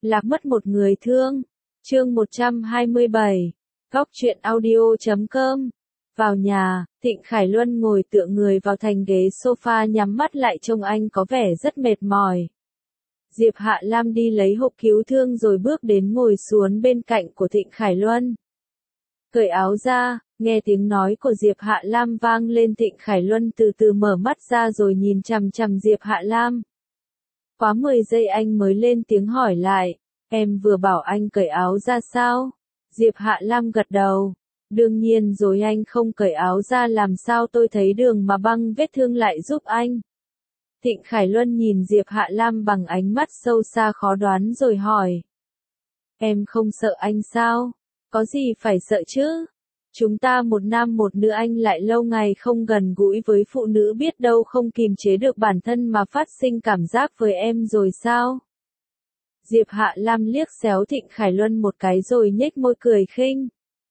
Lạc mất một người thương. Chương 127. Góc truyện audio.com. Vào nhà, Thịnh Khải Luân ngồi tựa người vào thành ghế sofa nhắm mắt lại trông anh có vẻ rất mệt mỏi. Diệp Hạ Lam đi lấy hộp cứu thương rồi bước đến ngồi xuống bên cạnh của Thịnh Khải Luân. Cởi áo ra, nghe tiếng nói của Diệp Hạ Lam vang lên, Thịnh Khải Luân từ từ mở mắt ra rồi nhìn chằm chằm Diệp Hạ Lam. Quá 10 giây anh mới lên tiếng hỏi lại, em vừa bảo anh cởi áo ra sao? Diệp Hạ Lam gật đầu. Đương nhiên rồi, anh không cởi áo ra làm sao tôi thấy đường mà băng vết thương lại giúp anh? Thịnh Khải Luân nhìn Diệp Hạ Lam bằng ánh mắt sâu xa khó đoán rồi hỏi. Em không sợ anh sao? Có gì phải sợ chứ? Chúng ta một nam một nữ, anh lại lâu ngày không gần gũi với phụ nữ, biết đâu không kìm chế được bản thân mà phát sinh cảm giác với em rồi sao? Diệp Hạ Lam liếc xéo Thịnh Khải Luân một cái rồi nhếch môi cười khinh.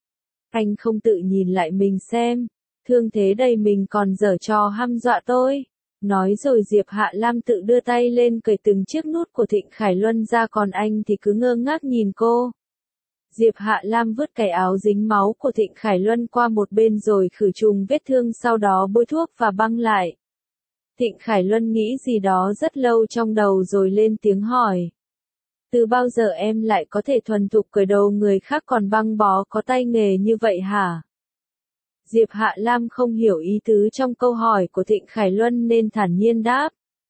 Anh không tự nhìn lại mình xem, thương thế đây mình còn giở trò hăm dọa tôi. Nói rồi Diệp Hạ Lam tự đưa tay lên cởi từng chiếc nút của Thịnh Khải Luân ra, còn anh thì cứ ngơ ngác nhìn cô. Diệp Hạ Lam vứt cái áo dính máu của Thịnh Khải Luân qua một bên rồi khử trùng vết thương, sau đó bôi thuốc và băng lại. Thịnh Khải Luân nghĩ gì đó rất lâu trong đầu rồi lên tiếng hỏi. Từ bao giờ em lại có thể thuần thục cởi đầu người khác còn băng bó, có tay nghề như vậy hả? Diệp Hạ Lam không hiểu ý tứ trong câu hỏi của Thịnh Khải Luân nên thản nhiên đáp.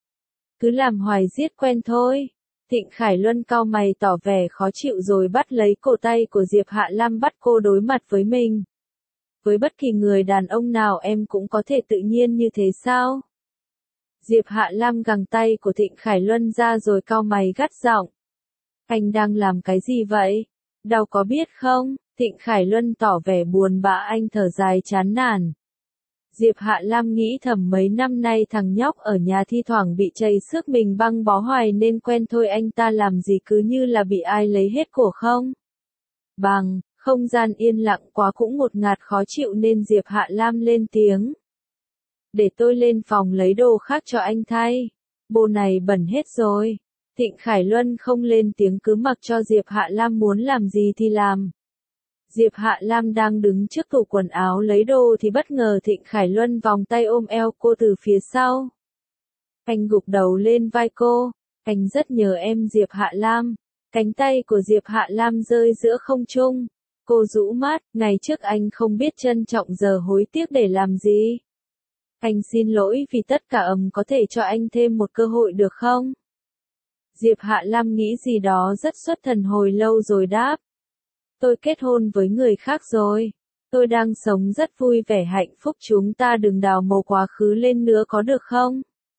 Cứ làm hoài giết quen thôi. Thịnh Khải Luân cau mày tỏ vẻ khó chịu rồi bắt lấy cổ tay của Diệp Hạ Lam, bắt cô đối mặt với mình. Với bất kỳ người đàn ông nào em cũng có thể tự nhiên như thế sao? Diệp Hạ Lam gằng tay của Thịnh Khải Luân ra rồi cau mày gắt giọng. Anh đang làm cái gì vậy? Đau có biết không? Thịnh Khải Luân tỏ vẻ buồn bã, anh thở dài chán nản. Diệp Hạ Lam nghĩ thầm mấy năm nay thằng nhóc ở nhà thi thoảng bị chảy xước mình băng bó hoài nên quen thôi, anh ta làm gì cứ như là bị ai lấy hết của không? Bằng, không gian yên lặng quá cũng ngột ngạt khó chịu nên Diệp Hạ Lam lên tiếng. Để tôi lên phòng lấy đồ khác cho anh thay. Bộ này bẩn hết rồi. Thịnh Khải Luân không lên tiếng, cứ mặc cho Diệp Hạ Lam muốn làm gì thì làm. Diệp Hạ Lam đang đứng trước tủ quần áo lấy đồ thì bất ngờ Thịnh Khải Luân vòng tay ôm eo cô từ phía sau. Anh gục đầu lên vai cô. Anh rất nhớ em Diệp Hạ Lam. Cánh tay của Diệp Hạ Lam rơi giữa không trung. Cô rũ mắt, ngày trước anh không biết trân trọng giờ hối tiếc để làm gì. Anh xin lỗi vì tất cả, có thể cho anh thêm một cơ hội được không? Diệp Hạ Lam nghĩ gì đó rất xuất thần hồi lâu rồi đáp. Tôi kết hôn với người khác rồi. Tôi đang sống rất vui vẻ hạnh phúc, chúng ta đừng đào màu quá khứ lên nữa có được không?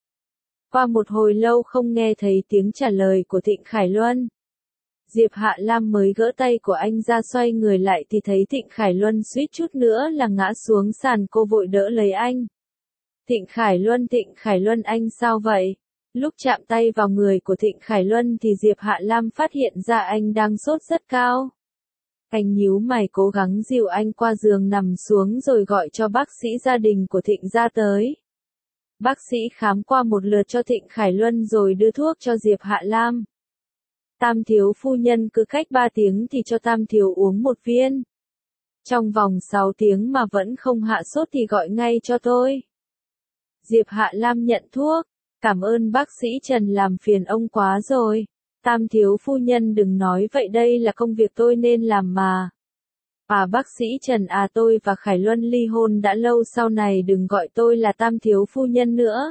Qua một hồi lâu không nghe thấy tiếng trả lời của Thịnh Khải Luân. Diệp Hạ Lam mới gỡ tay của anh ra, xoay người lại thì thấy Thịnh Khải Luân suýt chút nữa là ngã xuống sàn, cô vội đỡ lấy anh. Thịnh Khải Luân anh sao vậy? Lúc chạm tay vào người của Thịnh Khải Luân thì Diệp Hạ Lam phát hiện ra anh đang sốt rất cao. Anh nhíu mày cố gắng dìu anh qua giường nằm xuống rồi gọi cho bác sĩ gia đình của Thịnh ra tới. Bác sĩ khám qua một lượt cho Thịnh Khải Luân rồi đưa thuốc cho Diệp Hạ Lam. Tam thiếu phu nhân cứ cách 3 tiếng thì cho Tam thiếu uống 1 viên. Trong vòng 6 tiếng mà vẫn không hạ sốt thì gọi ngay cho tôi. Diệp Hạ Lam nhận thuốc. Cảm ơn bác sĩ Trần, làm phiền ông quá rồi. Tam thiếu phu nhân đừng nói vậy, đây là công việc tôi nên làm mà. À bác sĩ Trần à, tôi và Khải Luân ly hôn đã lâu, sau này đừng gọi tôi là Tam thiếu phu nhân nữa.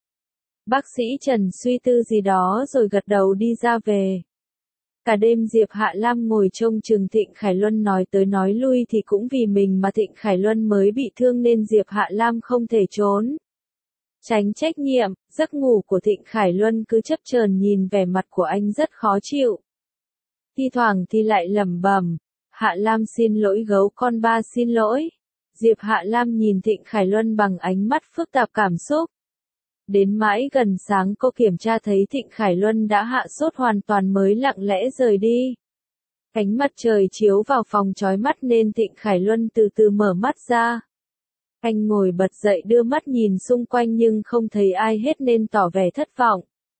Bác sĩ Trần suy tư gì đó rồi gật đầu đi ra về. Cả đêm Diệp Hạ Lam ngồi trông chừng Thịnh Khải Luân nói tới nói lui, thì cũng vì mình mà Thịnh Khải Luân mới bị thương nên Diệp Hạ Lam không thể trốn tránh trách nhiệm. Giấc ngủ của Thịnh Khải Luân cứ chập chờn, nhìn vẻ mặt của anh rất khó chịu. Thi thoảng thì lại lẩm bẩm, Hạ Lam xin lỗi gấu con ba, xin lỗi. Diệp Hạ Lam nhìn Thịnh Khải Luân bằng ánh mắt phức tạp cảm xúc. Đến mãi gần sáng cô kiểm tra thấy Thịnh Khải Luân đã hạ sốt hoàn toàn mới lặng lẽ rời đi. Ánh mặt trời chiếu vào phòng chói mắt nên Thịnh Khải Luân từ từ mở mắt ra. Anh ngồi bật dậy đưa mắt nhìn xung quanh nhưng không thấy ai hết nên tỏ vẻ thất vọng.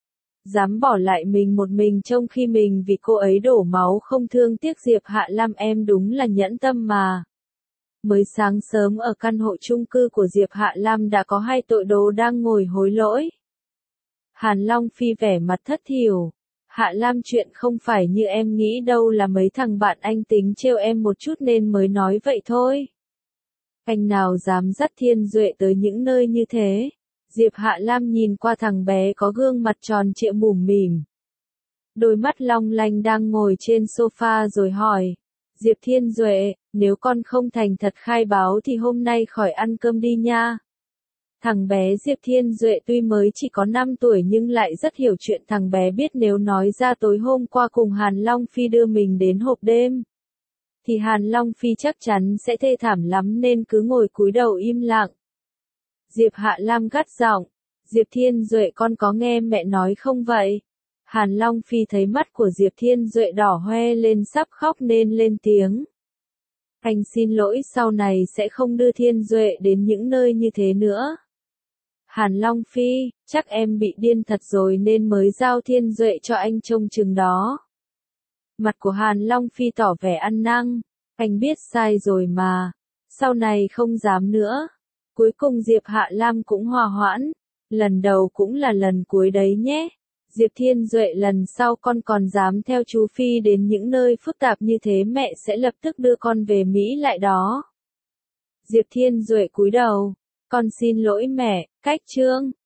dám bỏ lại mình một mình trong khi mình vì cô ấy đổ máu không thương tiếc. Diệp Hạ Lam em đúng là nhẫn tâm mà. Mới sáng sớm ở căn hộ chung cư của Diệp Hạ Lam đã có 2 tội đồ đang ngồi hối lỗi. Hàn Long Phi vẻ mặt thất thiểu. Hạ Lam, chuyện không phải như em nghĩ đâu, là mấy thằng bạn anh tính trêu em một chút nên mới nói vậy thôi. Anh nào dám dắt Thiên Duệ tới những nơi như thế? Diệp Hạ Lam nhìn qua thằng bé có gương mặt tròn trịa mũm mỉm. Đôi mắt long lanh đang ngồi trên sofa rồi hỏi. Diệp Thiên Duệ, nếu con không thành thật khai báo thì hôm nay khỏi ăn cơm đi nha. Thằng bé Diệp Thiên Duệ tuy mới chỉ có 5 tuổi nhưng lại rất hiểu chuyện. Thằng bé biết nếu nói ra tối hôm qua cùng Hàn Long Phi đưa mình đến hộp đêm, thì Hàn Long Phi chắc chắn sẽ thê thảm lắm nên cứ ngồi cúi đầu im lặng. Diệp Hạ Lam gắt giọng. Diệp Thiên Duệ, con có nghe mẹ nói không vậy? Hàn Long Phi thấy mắt của Diệp Thiên Duệ đỏ hoe lên sắp khóc nên lên tiếng. Anh xin lỗi, sau này sẽ không đưa Thiên Duệ đến những nơi như thế nữa. Hàn Long Phi, chắc em bị điên thật rồi nên mới giao Thiên Duệ cho anh trông chừng đó. Mặt của Hàn Long Phi tỏ vẻ ăn năn. Anh biết sai rồi mà. Sau này không dám nữa. Cuối cùng Diệp Hạ Lam cũng hòa hoãn. Lần đầu cũng là lần cuối đấy nhé. Diệp Thiên Duệ, lần sau con còn dám theo chú Phi đến những nơi phức tạp như thế mẹ sẽ lập tức đưa con về Mỹ lại đó. Diệp Thiên Duệ cúi đầu. Con xin lỗi mẹ. Cách chương